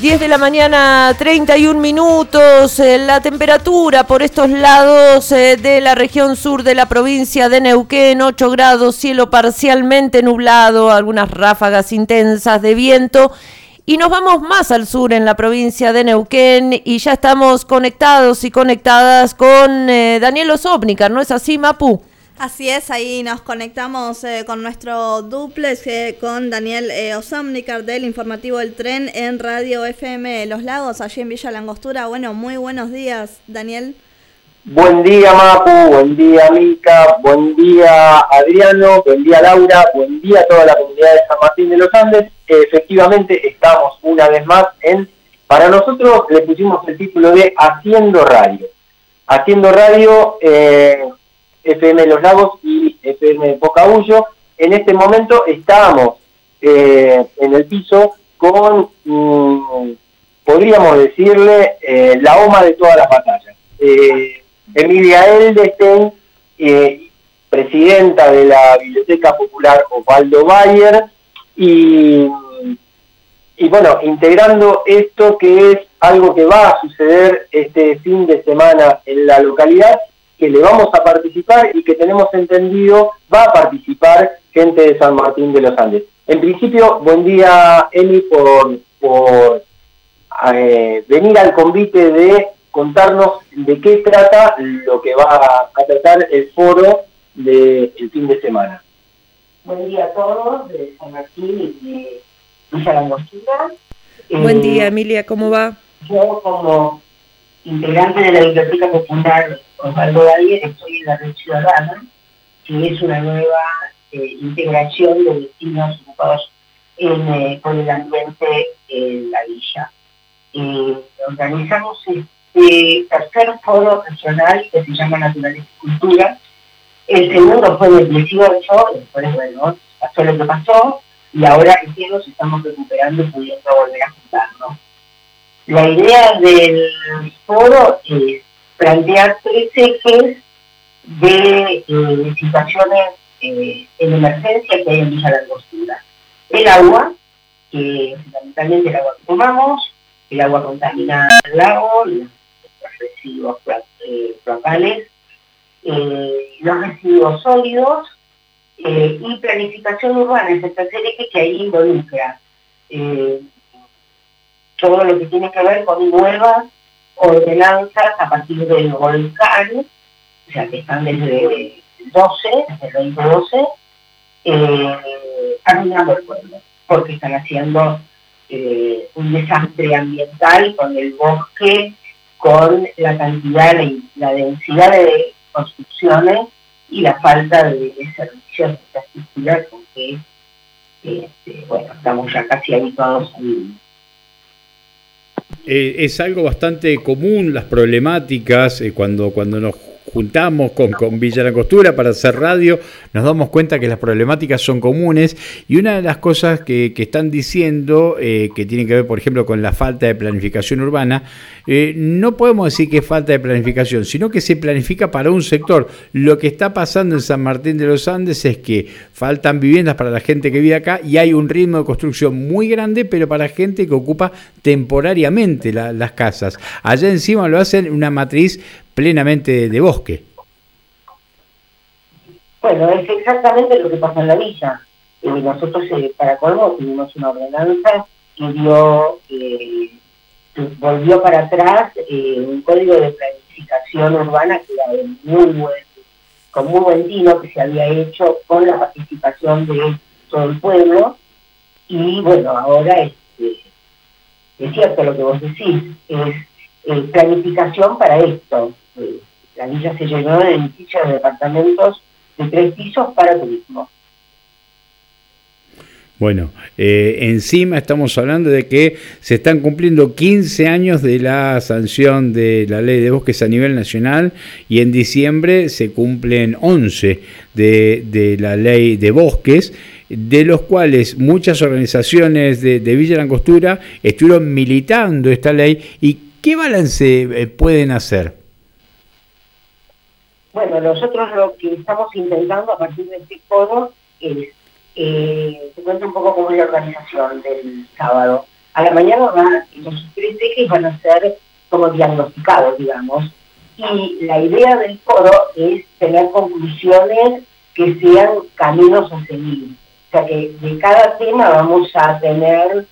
10 de la mañana, 31 minutos. La temperatura por estos lados de la región sur de la provincia de Neuquén, 8 grados, cielo parcialmente nublado, algunas ráfagas intensas de viento. Y nos vamos más al sur en la provincia de Neuquén y ya estamos conectados y conectadas con Daniel Osobnikar, ¿no es así, Mapu? Así es, ahí nos conectamos con nuestro duplex, con Daniel Osobnikar del Informativo del Tren en Radio FM Los Lagos, allí en Villa Langostura. Bueno, muy buenos días, Daniel. Buen día, Mapu, buen día, Mica, buen día, Adriano, buen día, Laura, buen día a toda la comunidad de San Martín de los Andes. Efectivamente, estamos una vez más para nosotros le pusimos el título de Haciendo Radio. Haciendo Radio, FM Los Lagos y FM Pocahuyo. En este momento estamos en el piso con, podríamos decirle, la OMA de todas las batallas. Emilia Eldestein, presidenta de la Biblioteca Popular Osvaldo Bayer, y bueno, integrando esto que es algo que va a suceder este fin de semana en la localidad, que le vamos a participar y que tenemos entendido va a participar gente de San Martín de los Andes. En principio, buen día, Emi, por venir al convite de contarnos de qué trata lo que va a tratar el foro del fin de semana. Buen día a todos de San Martín y de Villa Langostura. Buen día, Emilia, ¿cómo va? Yo, como integrante de la Biblioteca Popular Osvaldo Bayer, estoy en la Red Ciudadana, que es una nueva integración de vecinos ocupados con el ambiente en la villa. Organizamos tercer foro regional que se llama Naturaleza y Cultura. El segundo fue el 18, después, bueno, pasó lo que pasó, y ahora recién nos estamos recuperando y pudiendo volver a juntarnos. La idea del foro es plantear 3 ejes de situaciones en emergencia que hay en Villa Langostura. El agua, que fundamentalmente el agua que tomamos, el agua contaminada del lago, los residuos locales, los residuos sólidos y planificación urbana, es el tercer eje que ahí involucra todo lo que tiene que ver con nuevas ordenanzas a partir del volcán, o sea que están desde el 2012, arruinando el pueblo, porque están haciendo un desastre ambiental con el bosque, con la cantidad y la densidad de construcciones y la falta de servicios de infraestructura con que bueno, estamos ya casi habituados a vivir. Es algo bastante común las problemáticas cuando nos juntamos con Villa Langostura para hacer radio, nos damos cuenta que las problemáticas son comunes y una de las cosas que están diciendo que tiene que ver, por ejemplo, con la falta de planificación urbana, no podemos decir que es falta de planificación, sino que se planifica para un sector. Lo que está pasando en San Martín de los Andes es que faltan viviendas para la gente que vive acá y hay un ritmo de construcción muy grande, pero para gente que ocupa temporariamente las casas. Allá encima lo hacen una matriz plenamente de bosque. Bueno, es exactamente lo que pasa en la villa. Nosotros, para colmo, tuvimos una ordenanza que volvió para atrás un código de planificación urbana que era con muy buen tino, que se había hecho con la participación de todo el pueblo. Y bueno, ahora es cierto lo que vos decís, es planificación para esto. La villa se llenó de edificios de departamentos de 3 pisos para turismo. Bueno, encima estamos hablando de que se están cumpliendo 15 años de la sanción de la ley de bosques a nivel nacional y en diciembre se cumplen 11 de la ley de bosques, de los cuales muchas organizaciones de Villa Langostura estuvieron militando esta ley. ¿Y qué balance pueden hacer? Bueno, nosotros lo que estamos intentando a partir de este foro es, te cuento un poco cómo es la organización del sábado. a la mañana los 3 ejes van a ser como diagnosticados, digamos, y la idea del foro es tener conclusiones que sean caminos a seguir. O sea que de cada tema vamos a tener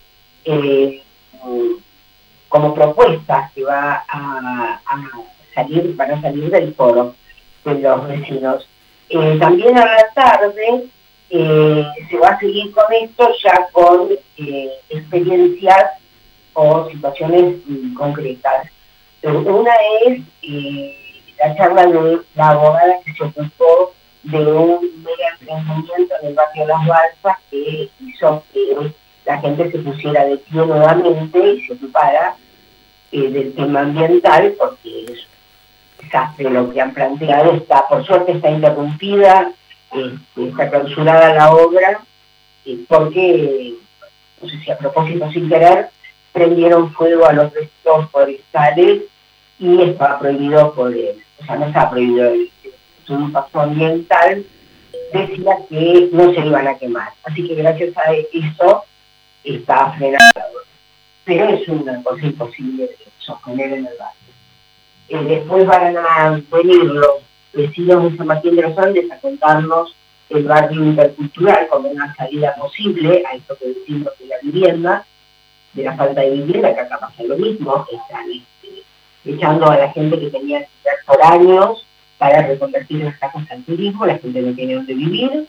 como propuestas que van a salir del foro de los vecinos. También a la tarde se va a seguir con esto ya con experiencias o situaciones concretas. Una es la charla de la abogada que se ocupó de un mega emprendimiento en el barrio Las Balsas que hizo que la gente se pusiera de pie nuevamente y se ocupara del tema ambiental, porque es desastre lo que han planteado. Por suerte está interrumpida, está clausurada la obra, porque, no sé si a propósito sin querer, prendieron fuego a los restos forestales y estaba prohibido no estaba prohibido su impacto ambiental, decía que no se iban a quemar. Así que gracias a eso está frenado. Pero es una cosa imposible de sostener en el barrio. Después van a venir los vecinos de San Martín de los Andes a contarnos el barrio intercultural como una salida posible a esto que decimos de la vivienda, de la falta de vivienda, que acá pasa lo mismo. Están echando a la gente que tenía que ser por años para reconvertir las casas al turismo, la gente no tiene donde vivir.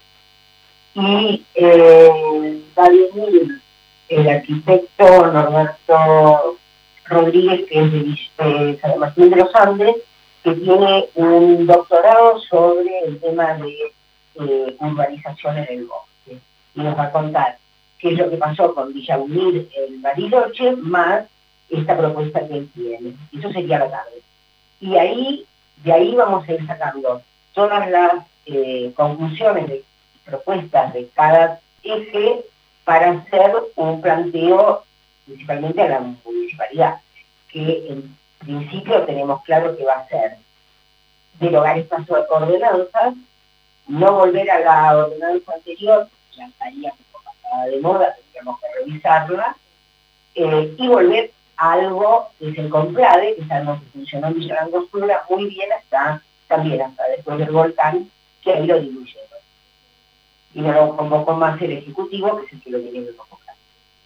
Y va a venir el arquitecto Norberto Rodríguez, que es de San Martín de los Andes, que tiene un doctorado sobre el tema de urbanización en el bosque. Y nos va a contar qué es lo que pasó con Villa Unir en Bariloche, más esta propuesta que él tiene. Eso sería la tarde. Y de ahí vamos a ir sacando todas las conclusiones de propuestas de cada eje para hacer un planteo principalmente a la municipalidad, que en principio tenemos claro que va a ser derogar el paso de ordenanzas, no volver a la ordenanza anterior, ya estaría como pasada de moda, tendríamos que revisarla, y volver a algo que es el CONPRADE, que sabemos que funcionó en Villa Langostura muy bien hasta después del volcán, que ahí lo diluyeron. Y no lo convocó más el Ejecutivo, que es el que lo tiene que convocar.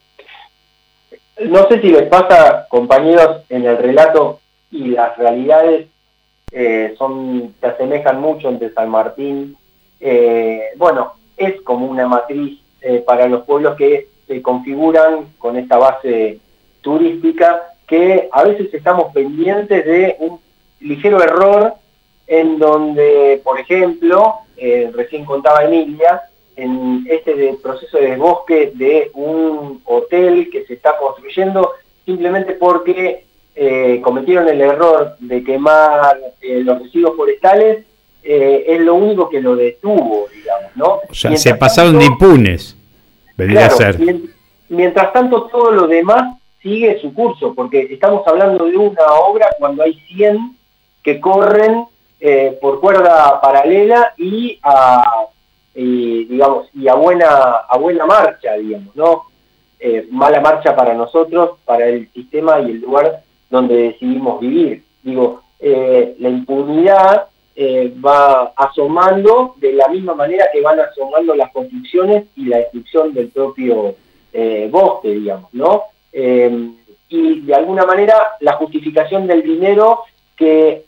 No sé si les pasa, compañeros, en el relato y las realidades se asemejan mucho entre San Martín. Bueno, es como una matriz para los pueblos que se configuran con esta base turística, que a veces estamos pendientes de un ligero error en donde, por ejemplo, recién contaba Emilia, en proceso de desbosque de un hotel que se está construyendo, simplemente porque cometieron el error de quemar los residuos forestales, es lo único que lo detuvo, digamos, ¿no? O sea, se pasaron de impunes, vendría a ser. Mientras tanto, todo lo demás sigue su curso, porque estamos hablando de una obra cuando hay 100 que corren por cuerda paralela y a buena marcha, digamos, ¿no? Mala marcha para nosotros, para el sistema y el lugar donde decidimos vivir. La impunidad va asomando de la misma manera que van asomando las construcciones y la destrucción del propio bosque, digamos, ¿no? Y de alguna manera la justificación del dinero que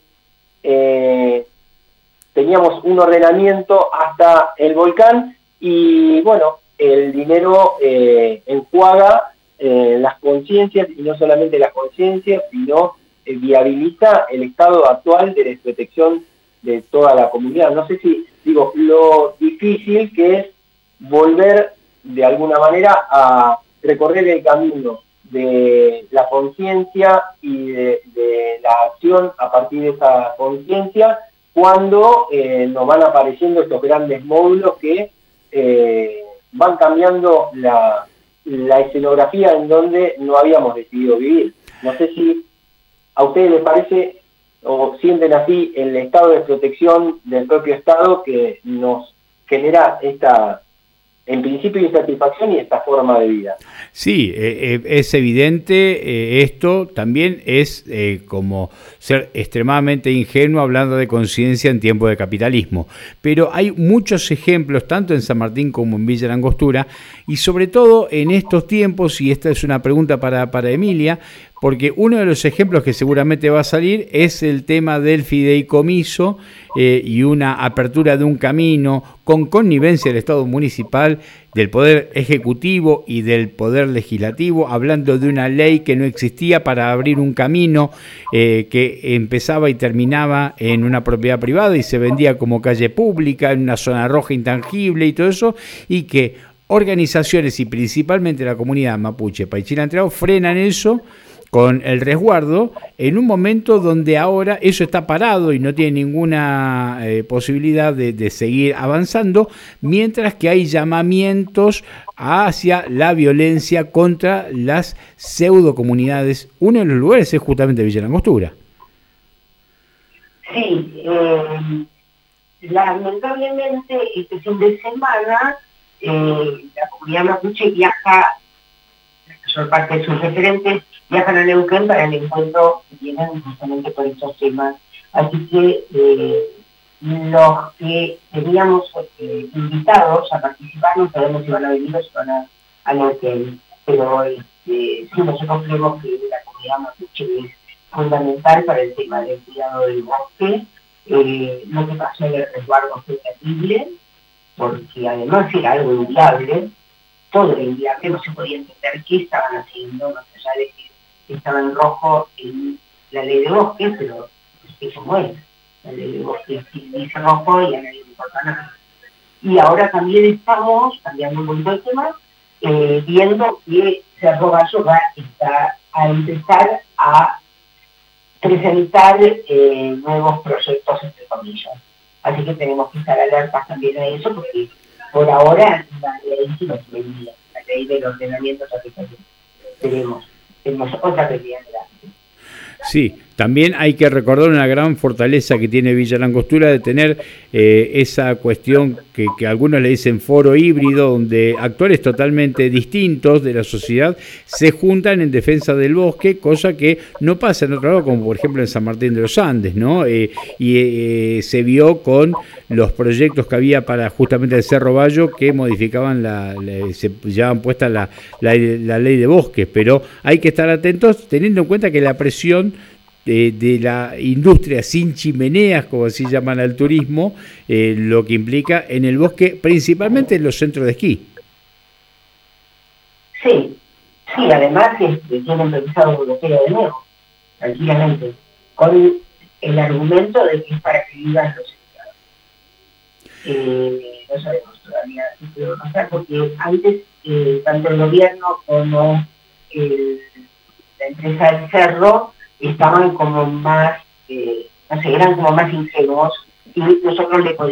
teníamos un ordenamiento hasta el volcán y bueno, el dinero enjuaga las conciencias y no solamente las conciencias, sino viabiliza el estado actual de desprotección de toda la comunidad. No sé si, lo difícil que es volver de alguna manera a recorrer el camino de la conciencia y de la acción a partir de esa conciencia, cuando nos van apareciendo estos grandes módulos que van cambiando la escenografía en donde no habíamos decidido vivir. No sé si a ustedes les parece o sienten así el estado de protección del propio Estado que nos genera esta en principio insatisfacción y esta forma de vida. Sí, es evidente esto, también es como ser extremadamente ingenuo hablando de conciencia en tiempo de capitalismo, pero hay muchos ejemplos tanto en San Martín como en Villa Langostura y sobre todo en estos tiempos, y esta es una pregunta para Emilia, porque uno de los ejemplos que seguramente va a salir es el tema del fideicomiso y una apertura de un camino con connivencia del Estado municipal, del Poder Ejecutivo y del Poder Legislativo, hablando de una ley que no existía para abrir un camino que empezaba y terminaba en una propiedad privada y se vendía como calle pública, en una zona roja intangible y todo eso, y que organizaciones y principalmente la comunidad mapuche Paichila frenan eso con el resguardo en un momento donde ahora eso está parado y no tiene ninguna posibilidad de seguir avanzando, mientras que hay llamamientos hacia la violencia contra las pseudocomunidades. Uno de los lugares es justamente Villa Langostura. Sí, lamentablemente este fin de semana la comunidad mapuche viaja, la mayor parte de sus referentes viajan a Neuquén para el encuentro que tienen justamente por estos temas. Así que los que teníamos invitados a participar, no sabemos si van a venir o si van a Neuquén, pero sí, nosotros creemos que la comunidad mapuche es fundamental para el tema del cuidado del bosque. Lo que pasó en el resguardo fue terrible, porque además era algo inviable, todo era inviable, no se podía entender qué estaban haciendo, más allá de que estaba en rojo en la ley de bosque, pero eso no es. La ley de bosque dice rojo y a nadie le importa nada. Y ahora también estamos, cambiando un poquito el tema, viendo que Cerro Bayo va a empezar a presentar nuevos proyectos, entre comillas. Así que tenemos que estar alertas también a eso, porque por ahora la ley sí nos venía, la ley del ordenamiento territorial. Tenemos otra realidad grande. Sí, también hay que recordar una gran fortaleza que tiene Villa Langostura de tener esa cuestión que algunos le dicen foro híbrido, donde actores totalmente distintos de la sociedad se juntan en defensa del bosque, cosa que no pasa en otro lado, como por ejemplo en San Martín de los Andes, ¿no? Se vio con los proyectos que había para justamente el Cerro Bayo que modificaban se llevaban puesta la ley de bosques, pero hay que estar atentos teniendo en cuenta que la presión de la industria sin chimeneas, como así llaman al turismo, lo que implica en el bosque, principalmente en los centros de esquí. Sí, además tienen pensado bloqueo de nuevo, tranquilamente, con el argumento de que es para que vivan los empleados. No sabemos todavía si puede pasar, porque antes tanto el gobierno como la empresa del Cerro estaban como más, no sé, eran como más ingenuos y nosotros lo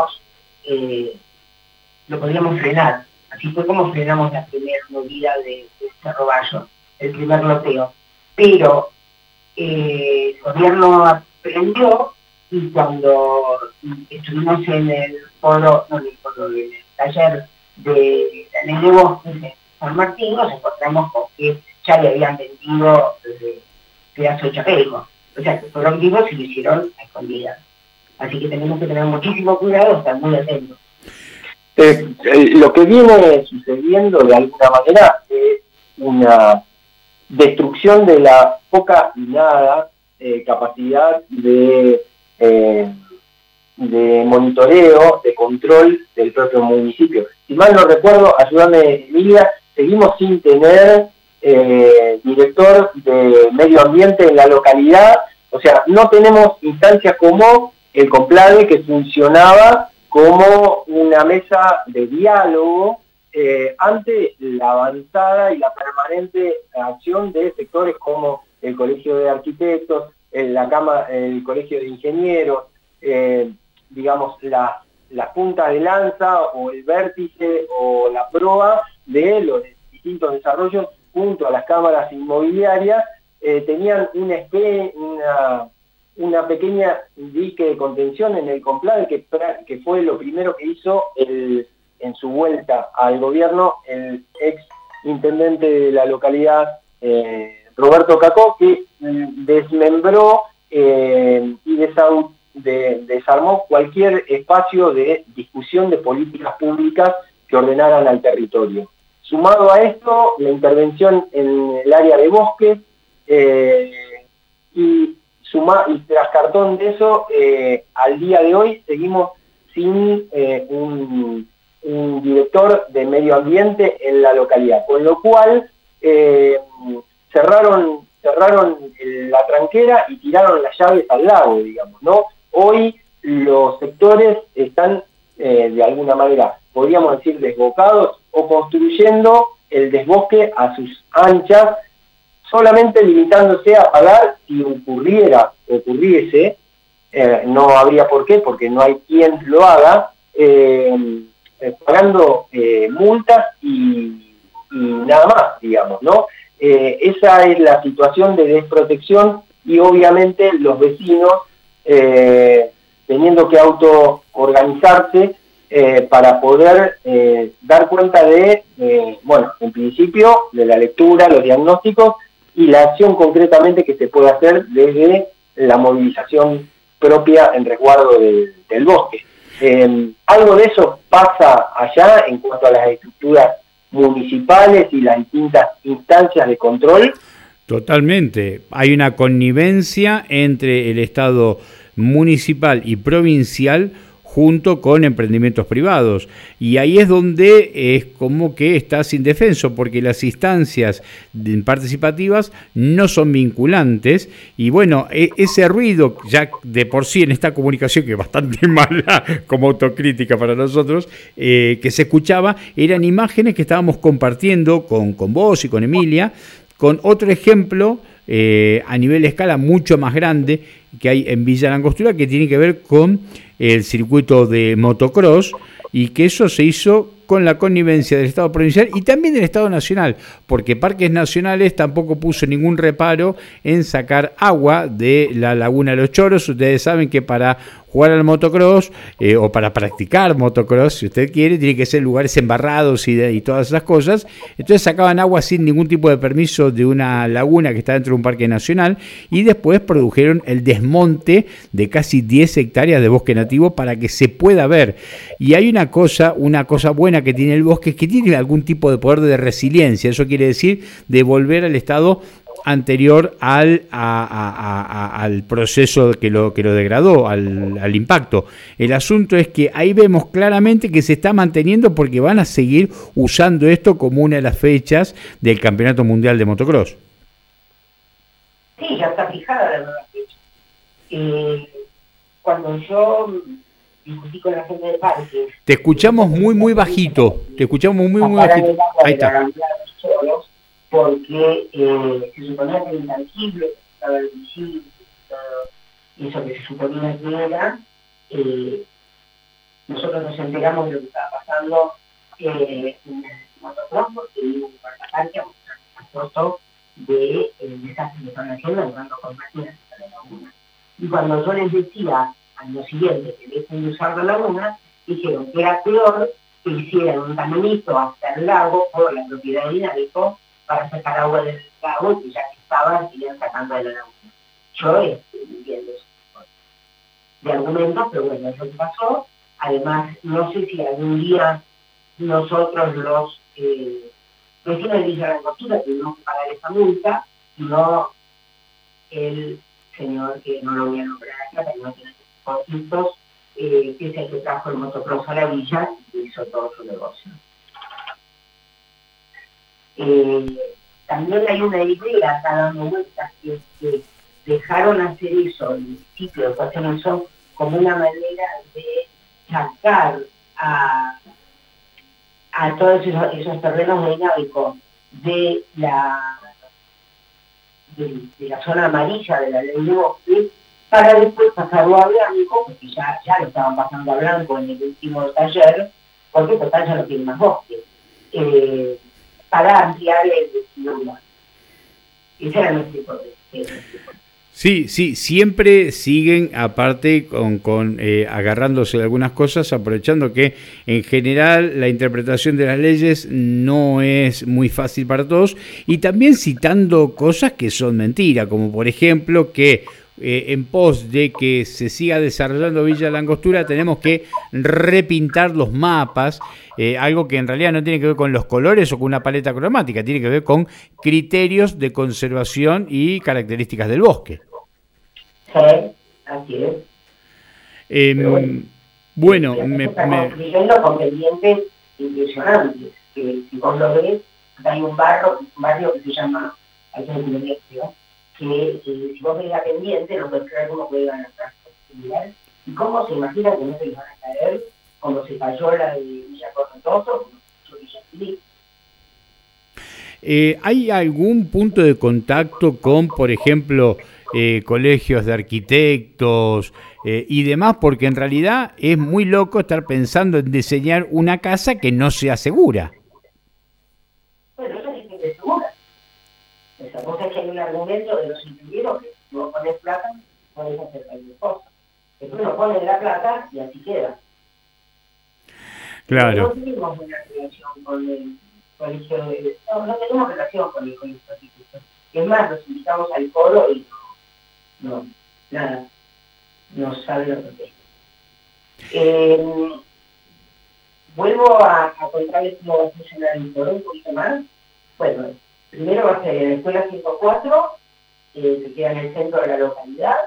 podíamos frenar. Así fue como frenamos la primera movida de Cerro Bayo, el primer loteo. Pero el gobierno aprendió y cuando estuvimos en el taller de la ley de bosques en San Martín, nos encontramos con que ya le habían vendido pedazo de chapelco. O sea, que fueron vivos y lo hicieron a escondidas. Así que tenemos que tener muchísimo cuidado, estar muy atentos. Lo que viene sucediendo de alguna manera es una destrucción de la poca y nada capacidad de monitoreo, de control del propio municipio. Si mal no recuerdo, ayúdame Emilia, seguimos sin tener director de medio ambiente en la localidad, o sea, no tenemos instancias como el Complade, que funcionaba como una mesa de diálogo ante la avanzada y la permanente acción de sectores como el Colegio de Arquitectos, el Colegio de Ingenieros, digamos, la punta de lanza o el vértice o la proa de los distintos desarrollos junto a las cámaras inmobiliarias, tenían una pequeña dique de contención en el Complade, que fue lo primero que hizo el en su vuelta al gobierno el ex intendente de la localidad, Roberto Cacó, que desmembró y desarmó cualquier espacio de discusión de políticas públicas que ordenaran al territorio. Sumado a esto, la intervención en el área de bosques, y tras cartón de eso, al día de hoy seguimos sin un director de medio ambiente en la localidad, con lo cual cerraron la tranquera y tiraron las llaves al lago, digamos, ¿no? Hoy los sectores están de alguna manera, podríamos decir, desbocados o construyendo el desbosque a sus anchas, solamente limitándose a pagar si ocurriese, no habría por qué, porque no hay quien lo haga, pagando multas y nada más, digamos, ¿no? Esa es la situación de desprotección y obviamente los vecinos teniendo que autoorganizarse para poder dar cuenta de, bueno, en principio, de la lectura, los diagnósticos y la acción concretamente que se puede hacer desde la movilización propia en resguardo del bosque. Algo de eso pasa allá en cuanto a las estructuras municipales y las distintas instancias de control. Totalmente. Hay una connivencia entre el Estado municipal y provincial junto con emprendimientos privados. Y ahí es donde es como que estás indefenso, porque las instancias participativas no son vinculantes. Y bueno, ese ruido ya de por sí en esta comunicación, que es bastante mala como autocrítica para nosotros, que se escuchaba, eran imágenes que estábamos compartiendo con vos y con Emilia, con otro ejemplo a nivel de escala mucho más grande que hay en Villa Langostura, que tiene que ver con el circuito de motocross, y que eso se hizo con la connivencia del Estado provincial y también del Estado nacional, porque Parques Nacionales tampoco puso ningún reparo en sacar agua de la Laguna de los Choros. Ustedes saben que para jugar al motocross o para practicar motocross, si usted quiere, tiene que ser lugares embarrados y todas esas cosas. Entonces sacaban agua sin ningún tipo de permiso de una laguna que está dentro de un parque nacional, y después produjeron el desmonte de casi 10 hectáreas de bosque nativo para que se pueda ver. Y hay una cosa buena que tiene el bosque, es que tiene algún tipo de poder de resiliencia. Eso quiere decir de volver al estado anterior al proceso que lo degradó, al impacto. El asunto es que ahí vemos claramente que se está manteniendo, porque van a seguir usando esto como una de las fechas del Campeonato Mundial de Motocross. Sí, ya está fijada la nueva fecha. Cuando yo discutí con la gente de parques... Te escuchamos muy bajito, bajito. Ahí está. Porque se suponía que era intangible, estaba visible, todo eso que se suponía que era, nosotros nos enteramos de lo que estaba pasando en el motocross, porque hubo un guardaparque a mostrar una foto del desastre que están haciendo, jugando con máquinas hasta la laguna. Y cuando yo les decía al día siguiente que dejen de usar la laguna, dijeron que era peor que hicieran un caminito hasta el lago por la propiedad de Inareco para sacar agua del lago, que ya que estaban, seguían sacando de la laguna. Yo entiendo eso de argumentos, pero bueno, eso pasó. Además, no sé si algún día nosotros los vecinos de Villa Langostura tuvimos que pagar esa multa, sino el señor, que no lo voy a nombrar acá, que no tiene conflictos, que es el que trajo el motocross a la villa y hizo todo su negocio. También hay una idea acá dando vueltas, que es que dejaron hacer eso, el municipio hacen eso como una manera de sacar a todos esos terrenos de Inareco de la zona amarilla de la ley de bosque, para después pasarlo a blanco, porque ya lo estaban pasando a blanco en el último taller, porque total ya no tiene más bosque. Para ampliar el lugar. Esa era nuestra hipótesis. Sí, siempre siguen aparte con agarrándose de algunas cosas, aprovechando que en general la interpretación de las leyes no es muy fácil para todos, y también citando cosas que son mentiras, como por ejemplo que en pos de que se siga desarrollando Villa La Angostura tenemos que repintar los mapas, algo que en realidad no tiene que ver con los colores o con una paleta cromática, tiene que ver con criterios de conservación y características del bosque. Sí, así es. Bueno, estamos construyendo con pendientes impresionantes, que si vos lo ves, hay un barrio que se llama Alto que si vos ves la pendiente, no puedes creer cómo puede ganar transporte. ¿Y cómo se imagina que no se les van a caer cuando se cayó la de Villa Correntoso, como se cayó Villa Feliz? ¿Hay algún punto de contacto con, por ejemplo, colegios de arquitectos y demás? Porque en realidad es muy loco estar pensando en diseñar una casa que no sea segura. Bueno, eso es que es segura. Esa cosa es que hay un argumento de los ingenieros que si vos pones plata, podés hacer cualquier cosa. Después uno pone la plata y así queda. Claro. No tenemos una relación con el colegio no tenemos relación con el colegio de arquitectos. Es más, nos invitamos al coro y nada, no sabe lo que es. Vuelvo a contarles cómo va a funcionar el coro un poquito más. Bueno, primero va a ser en la escuela 104, que queda en el centro de la localidad.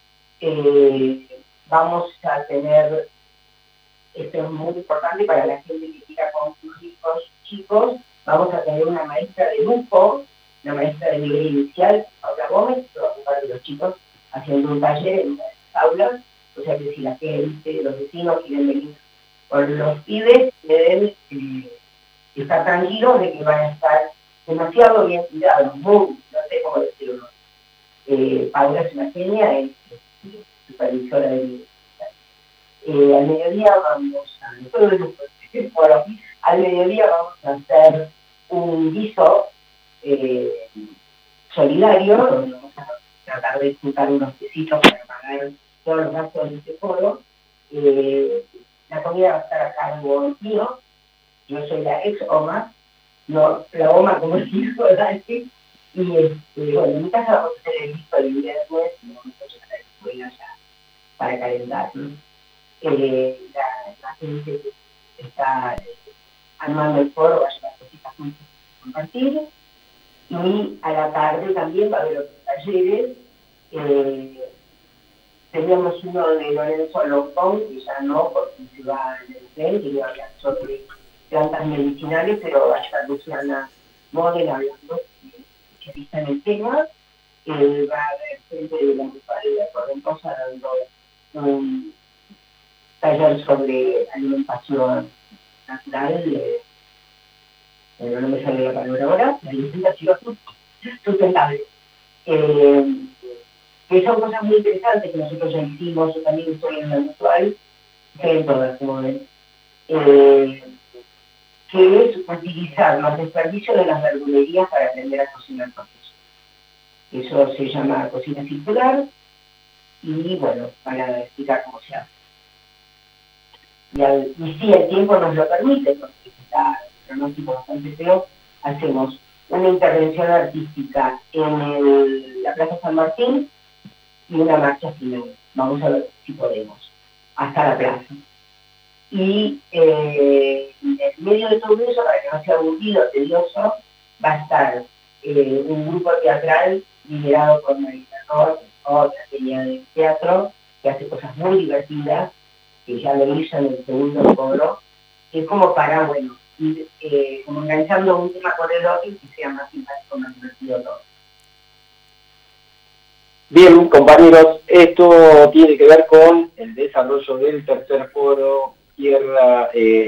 Vamos a tener, esto es muy importante para la gente que quiera concluir con sus chicos, vamos a tener una maestra de grupo, una maestra de nivel inicial, Paula Gómez, que va a ocupar de los chicos haciendo un taller en una de las aulas, o sea que si la gente, los vecinos quieren venir con los pibes, deben estar tranquilos de que van a estar demasiado bien cuidados, no sé cómo decirlo. Paula es una genia, es supervisora de al mediodía vamos a hacer un guiso solidario, donde vamos a tratar de juntar unos pesitos para pagar todos los gastos de este foro. La comida va a estar a cargo mío, yo soy la ex OMA, no la OMA como el hijo de Dante, y bueno, en mi casa vamos a hacer el guiso el viernes y vamos a llegar a la escuela ya para calentar, ¿no? La gente que está armando el foro va a llevar cositas muy para compartir, y a la tarde también va a haber otros talleres. Teníamos uno de Lorenzo Longón, que ya no, porque se va en el tren, y va a hablar sobre plantas medicinales, pero va a estar Luciana Model hablando, especialista en el tema. Va a haber gente de la municipalidad de Correntosa dando un taller sobre alimentación natural, no me sale la palabra ahora, la alimentación sustentable. Que son cosas muy interesantes que nosotros ya hicimos, yo también estoy en la virtual, en todas, como ven, que es utilizar los desperdicios de las verdulerías para aprender a cocinar cosas. Eso se llama cocina circular, y bueno, para explicar cómo se hace. Y si el tiempo nos lo permite, porque está el pronóstico bastante feo, hacemos una intervención artística en la Plaza San Martín y una marcha final. Vamos a ver si podemos, hasta la plaza. Y en medio de todo eso, para que no sea aburrido, tedioso, va a estar un grupo teatral liderado por Marita Roth, otra genia de teatro, que hace cosas muy divertidas, que ya lo hizo en el segundo coro, que es como para, bueno, ir como enganchando un tema con el otro y que sea más simpático, más divertido todo. Bien, compañeros, esto tiene que ver con el desarrollo del tercer foro Tierra,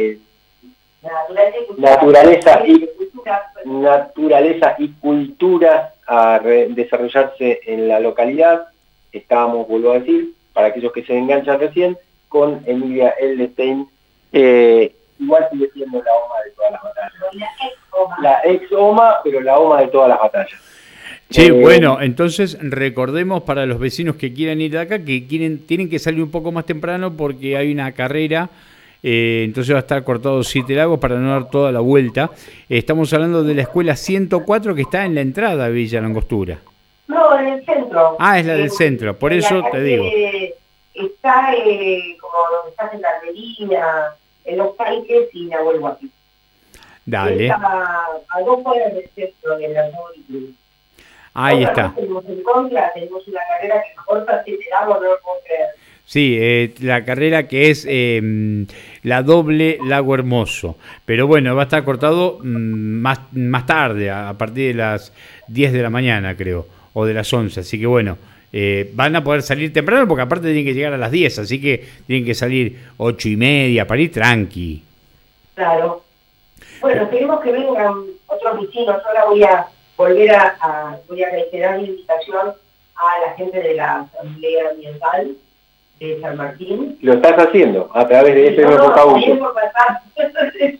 naturaleza y cultura a desarrollarse en la localidad. Estábamos, vuelvo a decir, para aquellos que se enganchan recién, con Emilia Eldestein, igual sigue siendo la OMA de todas las batallas. La ex OMA, pero la OMA de todas las batallas. Che, bueno, entonces recordemos para los vecinos que quieran ir de acá que tienen que salir un poco más temprano porque hay una carrera, entonces va a estar cortado 7 Lagos para no dar toda la vuelta. Estamos hablando de la escuela 104 que está en la entrada de Villa Langostura. No, en el centro. Ah, es la del centro, por eso te digo. Está como donde está en la Armelina, en los Caiques y Nahuel Huapi. Dale. Está a 2 horas del centro de la Armelina. Ahí está. Tenemos en contra, tenemos una carrera que corta 7 Lagos, no lo puedo creer. Sí, la carrera que es la doble Lago Hermoso. Pero bueno, va a estar cortado más tarde, a partir de las 10 de la mañana, creo, o de las 11. Así que bueno, van a poder salir temprano porque aparte tienen que llegar a las 10, así que tienen que salir 8:30 para ir tranqui. Claro. Bueno, queremos que vengan otros vecinos. Ahora voy a volver voy a reiterar mi invitación a la gente de la Asamblea Ambiental de San Martín. Lo estás haciendo a través de FM Pocahullo. No sé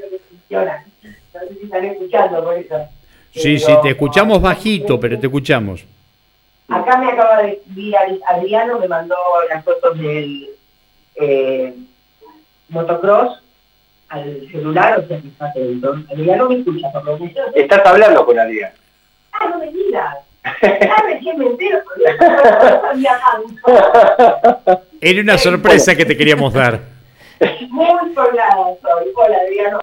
si están escuchando por eso. Sí, te escuchamos bajito, pero te escuchamos. Acá me acaba de escribir Adriano, me mandó las fotos del motocross al celular, o sea que está atento. Adriano me escucha, por lo menos. Estás hablando con Adrián. Ah, no me digas. Recién me entero porque no sabía tanto. Era una sorpresa que te queríamos dar. Muy colada soy. Hola, Adriano.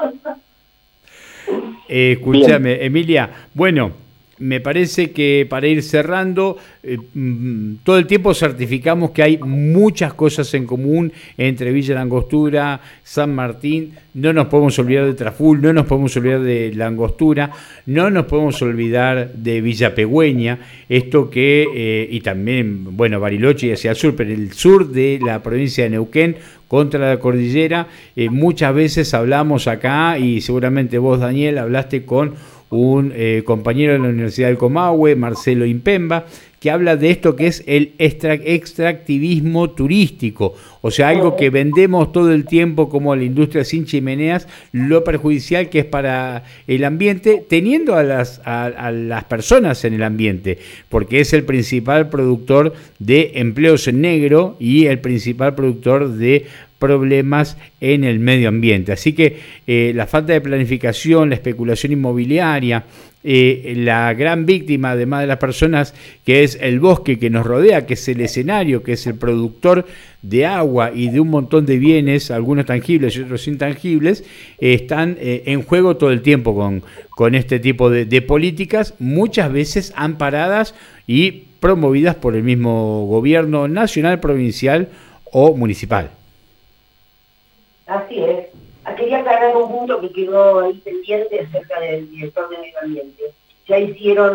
Escúchame, Emilia. Bueno, me parece que para ir cerrando, todo el tiempo certificamos que hay muchas cosas en común entre Villa Langostura, San Martín. No nos podemos olvidar de Traful, no nos podemos olvidar de Langostura, no nos podemos olvidar de Villa Pegüeña, esto que, y también, bueno, Bariloche y hacia el sur, pero el sur de la provincia de Neuquén, contra la cordillera. Muchas veces hablamos acá, y seguramente vos, Daniel, hablaste con un compañero de la Universidad del Comahue, Marcelo Impemba, que habla de esto que es el extractivismo turístico, o sea, algo que vendemos todo el tiempo como la industria sin chimeneas, lo perjudicial que es para el ambiente, teniendo a las personas en el ambiente, porque es el principal productor de empleos en negro y el principal productor de problemas en el medio ambiente. Así que la falta de planificación, la especulación inmobiliaria, la gran víctima, además de las personas, que es el bosque que nos rodea, que es el escenario, que es el productor de agua y de un montón de bienes, algunos tangibles y otros intangibles, están en juego todo el tiempo con este tipo de políticas, muchas veces amparadas y promovidas por el mismo gobierno nacional, provincial o municipal. Así es. Quería aclarar un punto que quedó ahí pendiente acerca del director de medio ambiente. Ya hicieron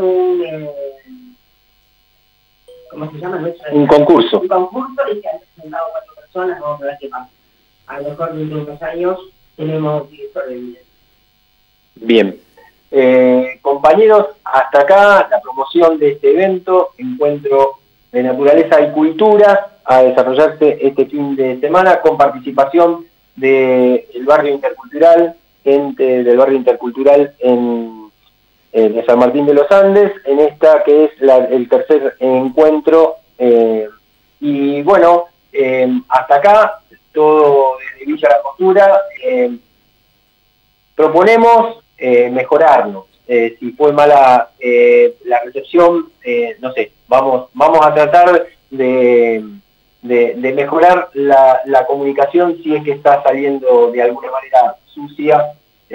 ¿cómo se llama? Un concurso. Un concurso y se han presentado 4 personas, vamos a ver qué pasa. A lo mejor dentro de unos años tenemos director de medio ambiente. Bien. Compañeros, hasta acá la promoción de este evento, Encuentro de Naturaleza y Cultura, a desarrollarse este fin de semana con participación del barrio intercultural, gente del barrio intercultural de San Martín de los Andes, en esta que es el tercer encuentro. Y bueno, hasta acá, todo desde Villa Langostura, proponemos mejorarnos. Si fue mala la recepción, no sé, vamos a tratar de mejorar la comunicación si es que está saliendo de alguna manera sucia,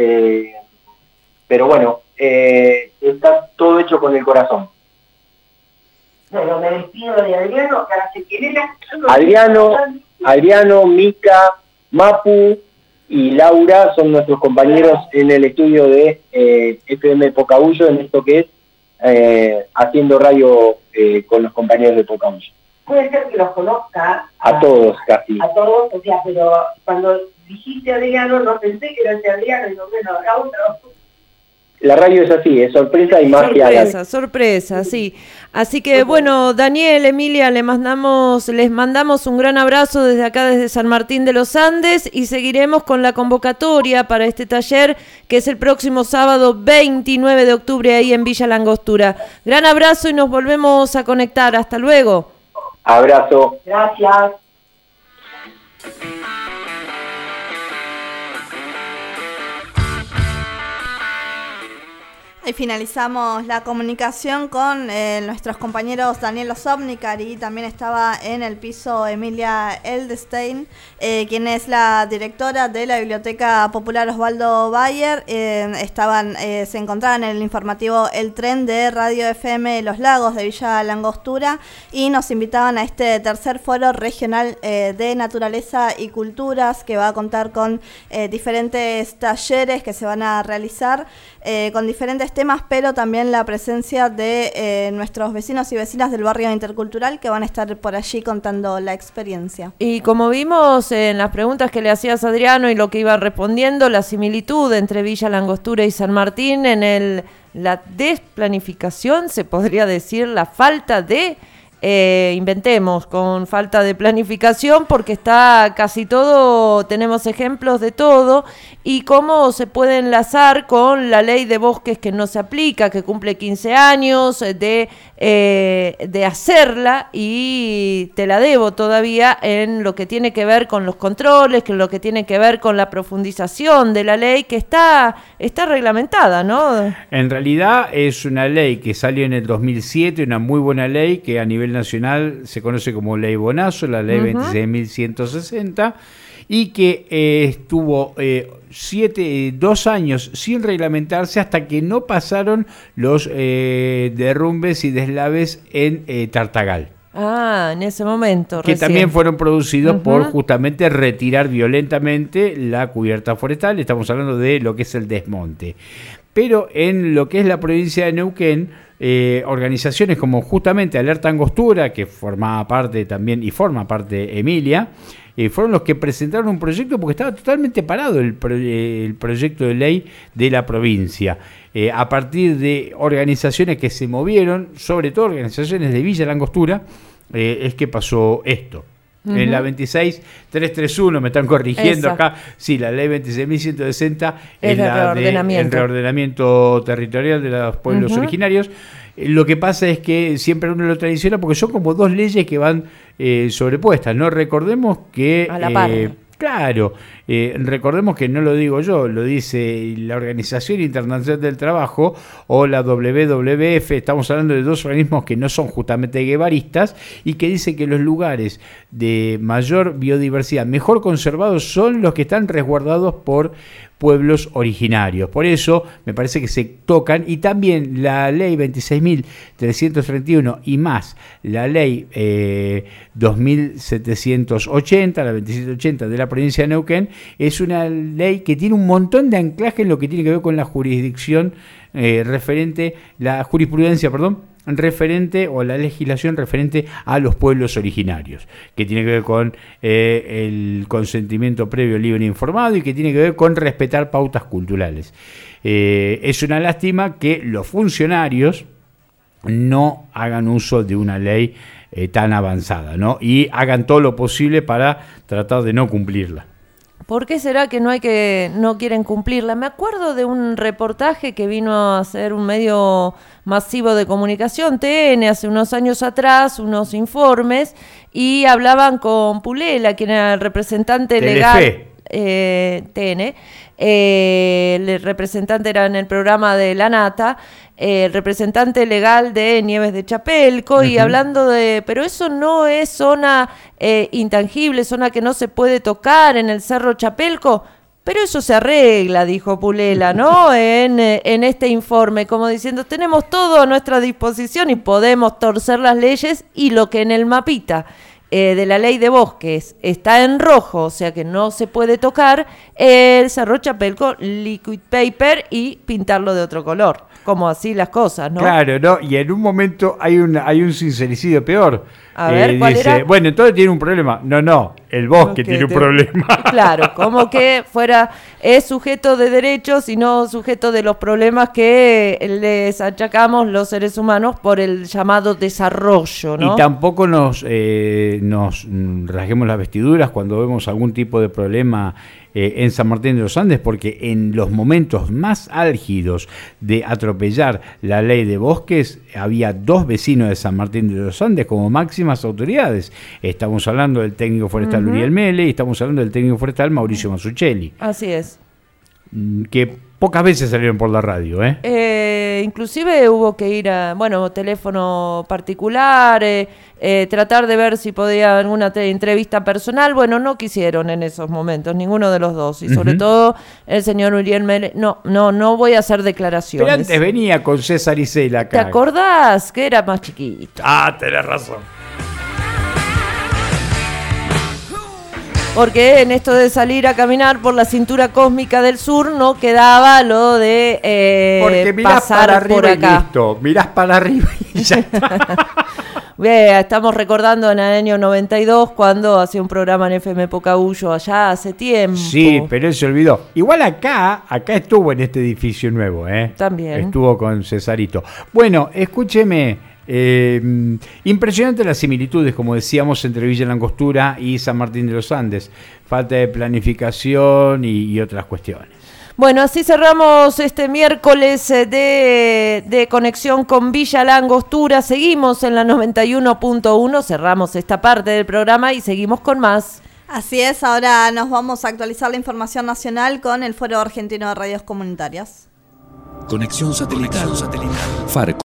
pero bueno, está todo hecho con el corazón. Bueno, me despido de Adriano, que ahora se quiere Adriano, Mica, Mapu y Laura son nuestros compañeros en el estudio de FM Pocahullo, en esto que es haciendo radio con los compañeros de Pocahullo. Puede ser que los conozca. A todos, casi. A todos, o sea, pero cuando dijiste Adriano, no pensé que era ese Adriano, y no, bueno, habrá otro. la radio es así, es sorpresa y magia. Sorpresa, sí. Así que bueno, Daniel, Emilia, les mandamos un gran abrazo desde acá, desde San Martín de los Andes, y seguiremos con la convocatoria para este taller, que es el próximo sábado 29 de octubre ahí en Villa La Angostura. Gran abrazo y nos volvemos a conectar. Hasta luego. Abrazo. Gracias. Y finalizamos la comunicación con nuestros compañeros Daniel Osobnikar, y también estaba en el piso Emilia Eldestein, quien es la directora de la Biblioteca Popular Osvaldo Bayer. Se encontraban en el informativo El Tren de Radio FM Los Lagos de Villa La Angostura, y nos invitaban a este tercer foro regional de naturaleza y culturas, que va a contar con diferentes talleres que se van a realizar con diferentes temas, pero también la presencia de nuestros vecinos y vecinas del barrio intercultural, que van a estar por allí contando la experiencia. Y como vimos en las preguntas que le hacías a Adriano y lo que iba respondiendo, la similitud entre Villa La Angostura y San Martín en la desplanificación, se podría decir, la falta de inventemos, con falta de planificación, porque está casi todo, tenemos ejemplos de todo, y cómo se puede enlazar con la ley de bosques que no se aplica, que cumple 15 años de hacerla, y te la debo todavía en lo que tiene que ver con los controles, que lo que tiene que ver con la profundización de la ley, que está reglamentada, ¿no? En realidad es una ley que salió en el 2007, una muy buena ley que a nivel nacional se conoce como Ley Bonazo, la Ley 26.160, y que estuvo 2 años sin reglamentarse hasta que no pasaron los derrumbes y deslaves en Tartagal. Ah, en ese momento. Que recién. También fueron producidos por justamente retirar violentamente la cubierta forestal. Estamos hablando de lo que es el desmonte. Pero en lo que es la provincia de Neuquén, organizaciones como justamente Alerta Angostura, que formaba parte también y forma parte Emilia, fueron los que presentaron un proyecto, porque estaba totalmente parado el proyecto de ley de la provincia. A partir de organizaciones que se movieron, sobre todo organizaciones de Villa La Angostura, es que pasó esto. En la 26.331, me están corrigiendo acá, sí, la ley 26.160 es la del reordenamiento territorial de los pueblos originarios. Lo que pasa es que siempre uno lo tradiciona porque son como dos leyes que van sobrepuestas, ¿no? Recordemos que... A la par. Claro, recordemos que no lo digo yo, lo dice la Organización Internacional del Trabajo o la WWF. Estamos hablando de dos organismos que no son justamente guevaristas y que dicen que los lugares de mayor biodiversidad, mejor conservados, son los que están resguardados por pueblos originarios. Por eso me parece que se tocan, y también la ley 26.331 y más la ley 2.780, la 2780 de la provincia de Neuquén, es una ley que tiene un montón de anclaje en lo que tiene que ver con la jurisdicción la jurisprudencia, referente, o la legislación referente a los pueblos originarios, que tiene que ver con el consentimiento previo, libre e informado, y que tiene que ver con respetar pautas culturales. Es una lástima que los funcionarios no hagan uso de una ley tan avanzada, ¿no? Y hagan todo lo posible para tratar de no cumplirla. ¿Por qué será que no quieren cumplirla? Me acuerdo de un reportaje que vino a hacer un medio masivo de comunicación, TN, hace unos años atrás, unos informes, y hablaban con Pulela, quien era el representante legal. TN, el representante era en el programa de La Nata, el representante legal de Nieves de Chapelco, y hablando pero eso no es zona intangible, zona que no se puede tocar en el Cerro Chapelco. Pero eso se arregla, dijo Pulela, ¿no? en este informe, como diciendo, tenemos todo a nuestra disposición y podemos torcer las leyes, y lo que en el mapita de la ley de bosques está en rojo, o sea que no se puede tocar, el Cerro Chapelco, liquid paper y pintarlo de otro color, como así las cosas, ¿no? Claro, ¿no? Y en un momento hay un sincericidio peor. A ver, ¿cuál dice, era? Bueno, entonces tiene un problema. No, el bosque tiene un problema. Claro, como que es sujeto de derechos y no sujeto de los problemas que les achacamos los seres humanos por el llamado desarrollo, ¿no? Y tampoco nos rasguemos las vestiduras cuando vemos algún tipo de problema en San Martín de los Andes, porque en los momentos más álgidos de atropellar la ley de bosques había 2 vecinos de San Martín de los Andes como máximas autoridades. Estamos hablando del técnico forestal Uriel Mele y estamos hablando del técnico forestal Mauricio Mazzucchelli. Así es. Que pocas veces salieron por la radio, inclusive hubo que ir a, teléfono particular, tratar de ver si podía alguna entrevista personal. Bueno, no quisieron en esos momentos, ninguno de los dos. Y sobre todo el señor Uriel Mele, no voy a hacer declaraciones. Pero antes venía con César Isela acá. ¿Te acordás? Que era más chiquito. Ah, tenés razón. Porque en esto de salir a caminar por la cintura cósmica del sur no quedaba lo de porque mirás pasar para arriba por acá. Y listo. Mirás para arriba y ya está. Estamos recordando en el año 92 cuando hacía un programa en FM Pocahuyo allá hace tiempo. Sí, pero él se olvidó. Igual acá estuvo en este edificio nuevo, También. Estuvo con Cesarito. Bueno, escúcheme. Impresionante las similitudes, como decíamos, entre Villa Langostura y San Martín de los Andes. Falta de planificación y otras cuestiones. Bueno, así cerramos este miércoles de conexión con Villa Langostura. Seguimos en la 91.1, cerramos esta parte del programa y seguimos con más. Así es, ahora nos vamos a actualizar la información nacional con el Foro Argentino de Radios Comunitarias. Conexión satelital. Farco.